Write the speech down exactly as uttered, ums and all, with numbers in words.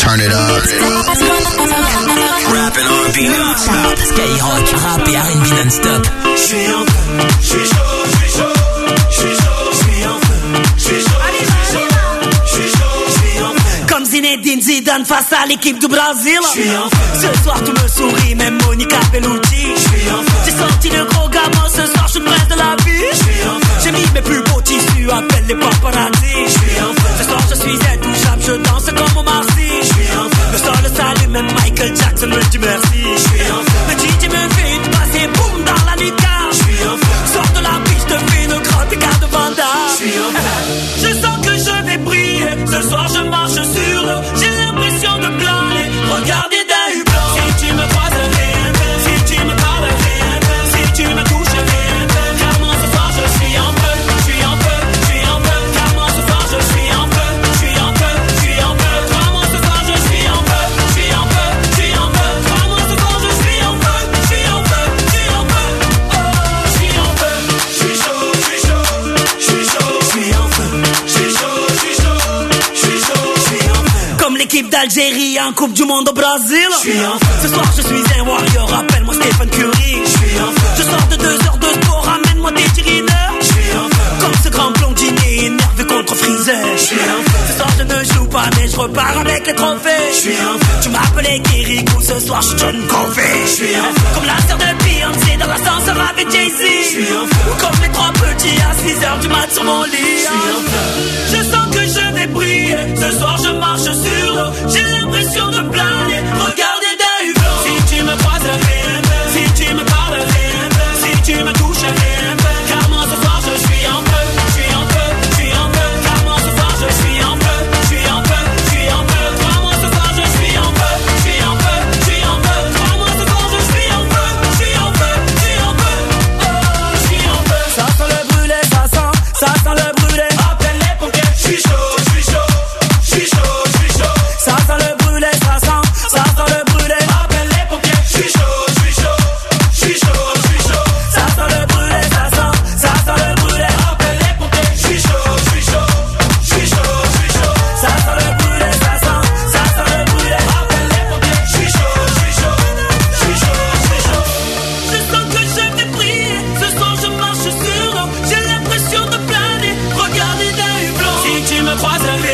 Turn it up. Rap and R and B non-stop. Skyrock, rap et R and B non-stop. J'suis en feu, j'suis chaud, j'suis chaud, j'suis chaud, j'suis en feu, j'suis chaud, j'suis chaud, j'suis en feu. Comme Zinedine Zidane face à l'équipe du Brésil. J'suis en feu. Ce soir tout me sourit, même Monica Bellucci. J'suis en feu. J'ai sorti le gros gamin, ce soir j'suis près de la vie. J'suis en feu. J'ai mis mes plus beaux tissus, appelle les paparazzi. J'suis en feu. Ce soir je suis intouchable, je danse comme au Marcy. J'suis en feu. Le sol s'allume, même Michael Jackson me dit merci. J'suis en feu. Le D J me fait une passe et boum dans la nuque. J'suis en feu. Sors de la piste, je fais une grande écart de Vanda. J'suis en feu. Je sens que je vais briller. Ce soir je marche sur l'eau. J'ai l'impression de planer. Regardez d'un hublot. Si tu me croises, rien de. Si tu me parles, rien de. Si tu me touches, rien de. Car moi ce soir je suis en feu. Je suis en feu, je suis en feu. Car moi ce soir je suis en feu. Je suis en feu, je suis en feu. Car moi ce soir je suis en feu. Je suis en feu, je suis en feu. Car moi ce soir je suis en feu. Je suis en feu, je suis en feu. Oh, je suis en feu. Je suis chaud, je suis chaud. Je suis chaud, je suis en feu. Je suis chaud, je suis chaud. Je suis chaud, je suis en feu. Comme l'équipe d'Algérie en Coupe du Monde au Brésil. Je suis en feu. Ce soir je suis un warrior, appelle-moi Stephen Curry. Je suis en feu. Je sors de deux heures de sport, ramène-moi des tirineurs. Je suis en feu. Comme ce grand blondinier énervé contre Freezer. Je suis en feu. Ce soir je ne joue pas mais je repars avec les trophées. Je suis en feu. Tu m'appelais Kirikou, ce soir je suis John Covey. Je suis en feu. Comme la sœur de Beyoncé dans l'ascenseur avec Jay-Z. Je suis en feu. Ou comme les trois petits à six heures du mat sur mon lit. Je suis en feu. Je sens que je vais briller. Ce soir je marche sur